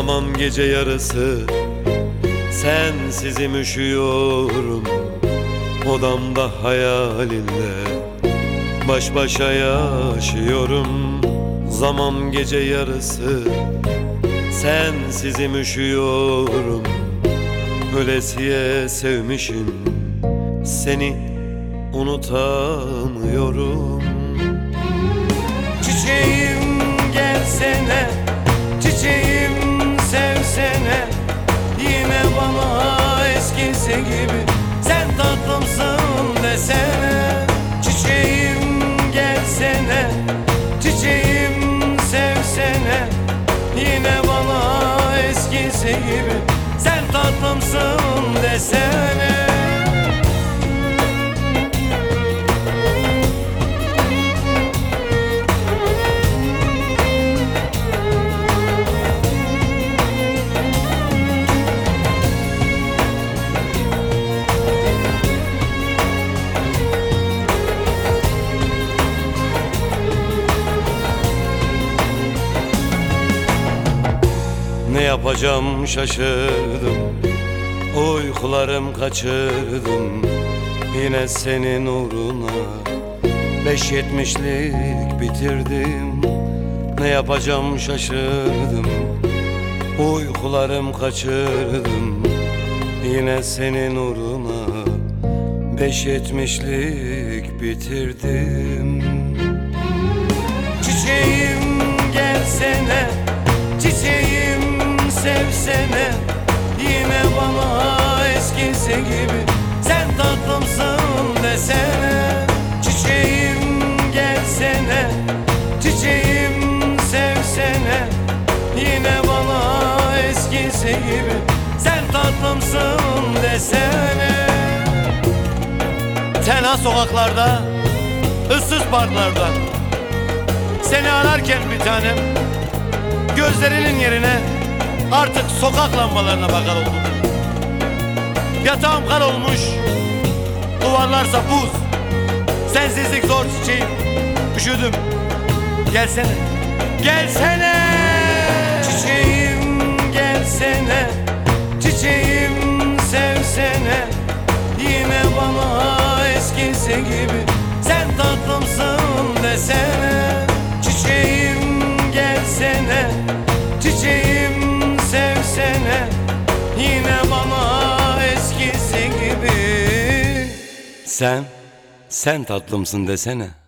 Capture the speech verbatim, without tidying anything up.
Uyuyamam gece yarısı, sensizim üşüyorum. Odamda hayalinle baş başa yaşıyorum. Zaman gece yarısı, sensizim üşüyorum. Ölesiye sevmişim, seni unutamıyorum. Çiçeğim gelsene, çiçeğim sevsene, yine bana eskisi gibi sen tatlımsın desene. Çiçeğim gelsene, çiçeğim sevsene, yine bana eskisi gibi sen tatlımsın desene. Ne yapacağım şaşırdım, uykularım kaçırdım. Yine senin uğruna beş yetmişlik bitirdim. Ne yapacağım şaşırdım, uykularım kaçırdım. Yine senin uğruna beş yetmişlik bitirdim. Çiçeğim gelsene, çiçeğim sevsene, yine bana eskisi gibi sen tatlımsın desene. Çiçeğim gelsene, çiçeğim sevsene, yine bana eskisi gibi sen tatlımsın desene. Tenha sokaklarda, ıssız parklarda seni ararken bir tanem, gözlerinin yerine artık sokak lambalarına bakar oldum. Yatağım kar olmuş, duvarlarsa buz. Sensizlik zor çiçeğim, üşüdüm. Gelsene, gelsene. Çiçeğim gelsene, çiçeğim sevsene, yine bana eskisi gibi sen tatlımsın desene. Çiçeğim gelsene, çiçeğim sevsene, yine bana eskisi gibi Sen, sen tatlımsın desene.